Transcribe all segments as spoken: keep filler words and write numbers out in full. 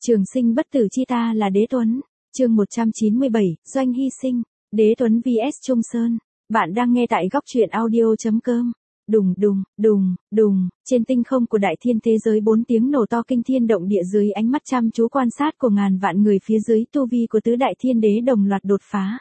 Trường sinh bất tử chi ta là Đế Tuấn. Chương một trăm chín mươi bảy, Doanh hy sinh. Đế Tuấn vs Trung Sơn. Bạn đang nghe tại góc truyện audio chấm com. Đùng đùng, đùng, đùng, trên tinh không của đại thiên thế giới bốn tiếng nổ to kinh thiên động địa dưới ánh mắt chăm chú quan sát của ngàn vạn người phía dưới tu vi của tứ đại thiên đế đồng loạt đột phá.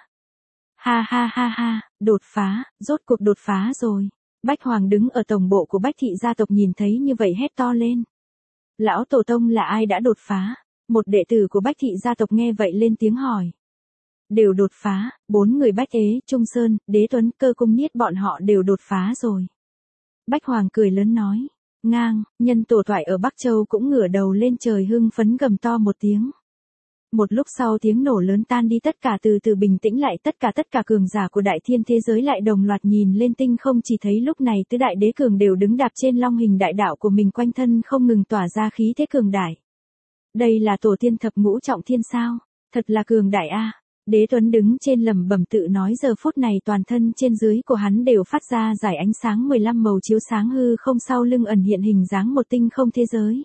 Ha ha ha ha, đột phá, rốt cuộc đột phá rồi. Bách Hoàng đứng ở tổng bộ của Bách thị gia tộc nhìn thấy như vậy hét to lên. Lão tổ tông là ai đã đột phá? Một đệ tử của Bách thị gia tộc nghe vậy lên tiếng hỏi. Đều đột phá, bốn người Bách Ế, Trung Sơn, Đế Tuấn, Cơ Cung Niết bọn họ đều đột phá rồi. Bách Hoàng cười lớn nói. Ngang, nhân tổ thoại ở Bắc Châu cũng ngửa đầu lên trời hưng phấn gầm to một tiếng. Một lúc sau tiếng nổ lớn tan đi, tất cả từ từ bình tĩnh lại, tất cả tất cả cường giả của đại thiên thế giới lại đồng loạt nhìn lên tinh không, chỉ thấy lúc này tứ đại đế cường đều đứng đạp trên long hình đại đạo của mình, quanh thân không ngừng tỏa ra khí thế cường đại. Đây là tổ tiên thập ngũ trọng thiên sao? Thật là cường đại a. Đế Tuấn đứng trên lẩm bẩm tự nói, giờ phút này toàn thân trên dưới của hắn đều phát ra giải ánh sáng mười lăm màu chiếu sáng hư không, sau lưng ẩn hiện hình dáng một tinh không thế giới.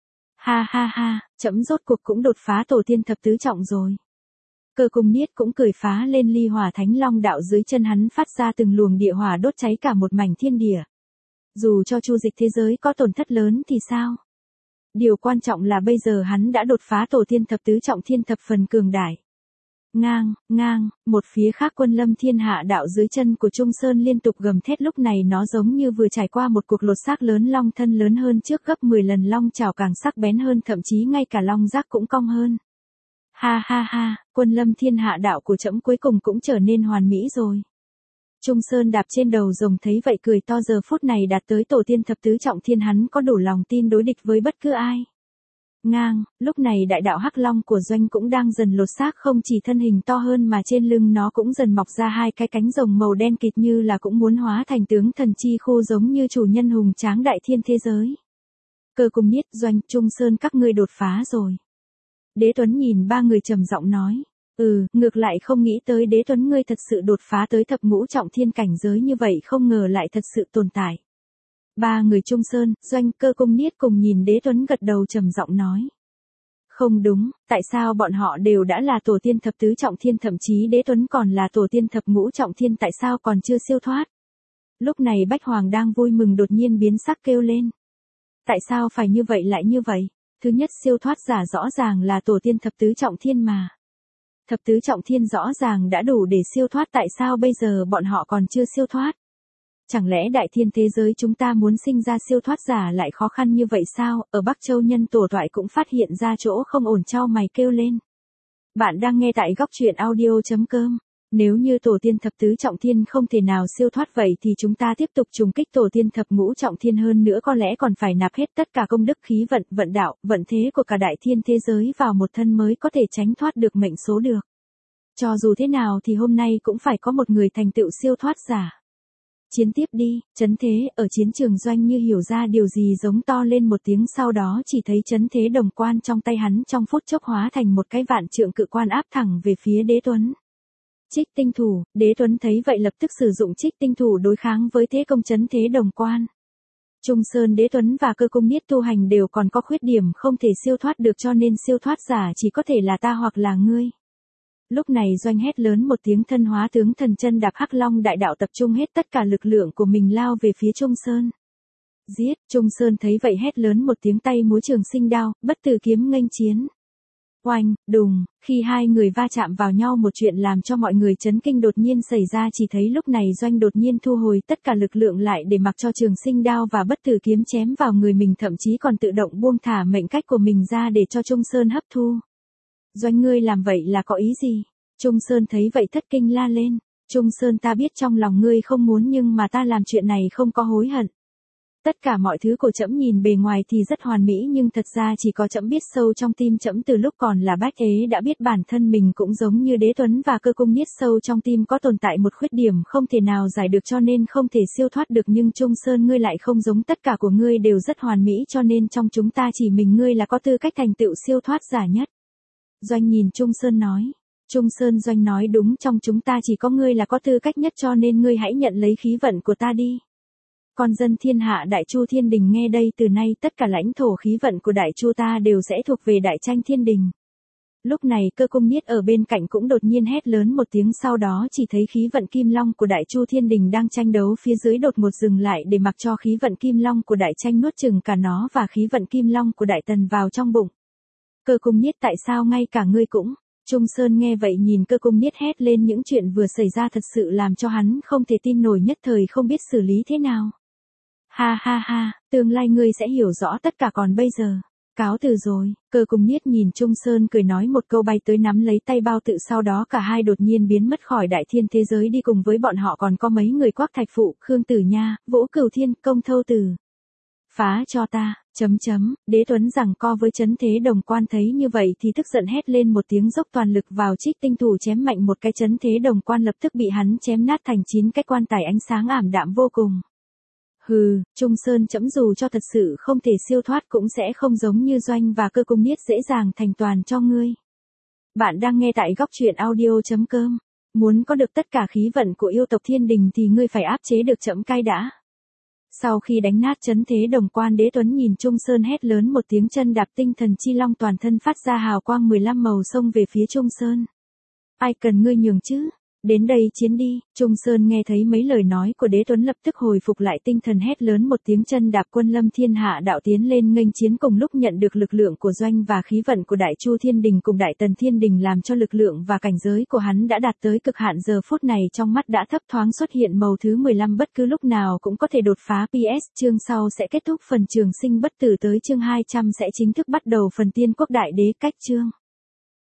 Ha ha ha, trẫm rốt cuộc cũng đột phá tổ tiên thập tứ trọng rồi. Cơ Cung Niết cũng cười phá lên, ly hỏa thánh long đạo dưới chân hắn phát ra từng luồng địa hỏa đốt cháy cả một mảnh thiên địa. Dù cho chu dịch thế giới có tổn thất lớn thì sao? Điều quan trọng là bây giờ hắn đã đột phá tổ tiên thập tứ trọng thiên, thập phần cường đại. Ngang, ngang, một phía khác quân lâm thiên hạ đạo dưới chân của Trung Sơn liên tục gầm thét, lúc này nó giống như vừa trải qua một cuộc lột xác lớn, long thân lớn hơn trước gấp mười lần, long chảo càng sắc bén hơn, thậm chí ngay cả long giác cũng cong hơn. Ha ha ha, quân lâm thiên hạ đạo của trẫm cuối cùng cũng trở nên hoàn mỹ rồi. Trung Sơn đạp trên đầu rồng thấy vậy cười to, giờ phút này đạt tới tổ tiên thập tứ trọng thiên, hắn có đủ lòng tin đối địch với bất cứ ai. Ngang, lúc này đại đạo hắc long của Doanh cũng đang dần lột xác, không chỉ thân hình to hơn mà trên lưng nó cũng dần mọc ra hai cái cánh rồng màu đen kịt, như là cũng muốn hóa thành tướng thần chi khu, giống như chủ nhân hùng tráng đại thiên thế giới. Cơ Cung Niết, Doanh, Trung Sơn, các ngươi đột phá rồi. Đế Tuấn nhìn ba người trầm giọng nói. Ừ, ngược lại không nghĩ tới Đế Tuấn ngươi thật sự đột phá tới thập ngũ trọng thiên cảnh giới như vậy, không ngờ lại thật sự tồn tại. Ba người Trung Sơn, Doanh, Cơ Cung Niết cùng nhìn Đế Tuấn gật đầu trầm giọng nói. Không đúng, tại sao bọn họ đều đã là tổ tiên thập tứ trọng thiên, thậm chí Đế Tuấn còn là tổ tiên thập ngũ trọng thiên, tại sao còn chưa siêu thoát? Lúc này Bách Hoàng đang vui mừng đột nhiên biến sắc kêu lên. Tại sao phải như vậy lại như vậy? Thứ nhất, siêu thoát giả rõ ràng là tổ tiên thập tứ trọng thiên mà. Thập tứ trọng thiên rõ ràng đã đủ để siêu thoát, tại sao bây giờ bọn họ còn chưa siêu thoát? Chẳng lẽ đại thiên thế giới chúng ta muốn sinh ra siêu thoát giả lại khó khăn như vậy sao? Ở Bắc Châu nhân tổ thoại cũng phát hiện ra chỗ không ổn, chau mày kêu lên. Bạn đang nghe tại góc truyện audio chấm com. Nếu như tổ tiên thập tứ trọng thiên không thể nào siêu thoát, vậy thì chúng ta tiếp tục trùng kích tổ tiên thập ngũ trọng thiên, hơn nữa có lẽ còn phải nạp hết tất cả công đức, khí vận, vận đạo, vận thế của cả đại thiên thế giới vào một thân mới có thể tránh thoát được mệnh số được. Cho dù thế nào thì hôm nay cũng phải có một người thành tựu siêu thoát giả. Chiến tiếp đi, Chấn Thế. Ở chiến trường Doanh như hiểu ra điều gì giống to lên một tiếng, sau đó chỉ thấy Chấn Thế đồng quan trong tay hắn trong phút chốc hóa thành một cái vạn trượng cự quan áp thẳng về phía Đế Tuấn. Trích tinh thủ, Đế Tuấn thấy vậy lập tức sử dụng trích tinh thủ đối kháng với thế công Chấn Thế đồng quan. Trung Sơn, Đế Tuấn và Cơ Cung Niết tu hành đều còn có khuyết điểm không thể siêu thoát được, cho nên siêu thoát giả chỉ có thể là ta hoặc là ngươi. Lúc này Doanh hét lớn một tiếng, thân hóa tướng thần chân đạp hắc long đại đạo, tập trung hết tất cả lực lượng của mình lao về phía Trung Sơn. Giết! Trung Sơn thấy vậy hét lớn một tiếng, tay múa trường sinh đao, bất tử kiếm nghênh chiến. Oanh, đùng, khi hai người va chạm vào nhau, một chuyện làm cho mọi người chấn kinh đột nhiên xảy ra, chỉ thấy lúc này Doanh đột nhiên thu hồi tất cả lực lượng lại để mặc cho trường sinh đao và bất tử kiếm chém vào người mình, thậm chí còn tự động buông thả mệnh cách của mình ra để cho Trung Sơn hấp thu. Doanh, ngươi làm vậy là có ý gì? Trung Sơn thấy vậy thất kinh la lên. Trung Sơn, ta biết trong lòng ngươi không muốn, nhưng mà ta làm chuyện này không có hối hận. Tất cả mọi thứ của trẫm nhìn bề ngoài thì rất hoàn mỹ, nhưng thật ra chỉ có trẫm biết sâu trong tim trẫm, từ lúc còn là Bách Ế đã biết bản thân mình cũng giống như Đế Tuấn và Cơ Cung Niết, sâu trong tim có tồn tại một khuyết điểm không thể nào giải được, cho nên không thể siêu thoát được. Nhưng Trung Sơn, ngươi lại không giống, tất cả của ngươi đều rất hoàn mỹ, cho nên trong chúng ta chỉ mình ngươi là có tư cách thành tựu siêu thoát giả nhất. Doanh nhìn Trung Sơn nói. Trung Sơn, Doanh nói đúng, trong chúng ta chỉ có ngươi là có tư cách nhất, cho nên ngươi hãy nhận lấy khí vận của ta đi. Con dân thiên hạ Đại Chu Thiên Đình nghe đây, từ nay tất cả lãnh thổ khí vận của Đại Chu ta đều sẽ thuộc về Đại Tranh Thiên Đình. Lúc này Cơ Cung Niết ở bên cạnh cũng đột nhiên hét lớn một tiếng, sau đó chỉ thấy khí vận Kim Long của Đại Chu Thiên Đình đang tranh đấu phía dưới đột ngột dừng lại để mặc cho khí vận Kim Long của Đại Tranh nuốt chừng cả nó và khí vận Kim Long của Đại Tần vào trong bụng. Cơ Cung Niết, tại sao ngay cả ngươi cũng? Trung Sơn nghe vậy nhìn Cơ Cung Niết hét lên những chuyện vừa xảy ra thật sự làm cho hắn không thể tin nổi, nhất thời không biết xử lý thế nào. Ha ha ha, tương lai ngươi sẽ hiểu rõ tất cả, còn bây giờ, cáo từ rồi. Cơ Cung Niết nhìn Trung Sơn cười nói một câu, bay tới nắm lấy tay Bao Tự, sau đó cả hai đột nhiên biến mất khỏi đại thiên thế giới, đi cùng với bọn họ còn có mấy người Quác Thạch Phụ, Khương Tử Nha, Vũ Cửu Thiên, Công Thâu Tử. Phá cho ta, chấm chấm, Đế Tuấn giằng co với Chấn Thế Đồng Quan thấy như vậy thì tức giận hét lên một tiếng, dốc toàn lực vào Trích Tinh Thủ chém mạnh một cái, Chấn Thế Đồng Quan lập tức bị hắn chém nát thành chín cái quan tài ánh sáng ảm đạm vô cùng. Hừ, Trung Sơn chấm dù cho thật sự không thể siêu thoát cũng sẽ không giống như Doanh và Cơ Cung Niết dễ dàng thành toàn cho ngươi. Bạn đang nghe tại góc truyện audio chấm com. Muốn có được tất cả khí vận của yêu tộc Thiên Đình thì ngươi phải áp chế được Trẫm cai đã. Sau khi đánh nát Chấn Thế Đồng Quan, Đế Tuấn nhìn Trung Sơn hét lớn một tiếng, chân đạp Tinh Thần Chi Long toàn thân phát ra hào quang mười lăm màu xông về phía Trung Sơn. Ai cần ngươi nhường chứ? Đến đây chiến đi. Trung Sơn nghe thấy mấy lời nói của Đế Tuấn lập tức hồi phục lại tinh thần, hét lớn một tiếng, chân đạp Quân Lâm Thiên Hạ đạo tiến lên nghênh chiến. Cùng lúc nhận được lực lượng của Doanh và khí vận của Đại Chu Thiên Đình cùng Đại Tần Thiên Đình làm cho lực lượng và cảnh giới của hắn đã đạt tới cực hạn, giờ phút này trong mắt đã thấp thoáng xuất hiện màu thứ mười lăm, bất cứ lúc nào cũng có thể đột phá. pê ét chương sau sẽ kết thúc phần Trường Sinh Bất Tử, tới chương hai trăm sẽ chính thức bắt đầu phần Tiên Quốc Đại Đế cách chương.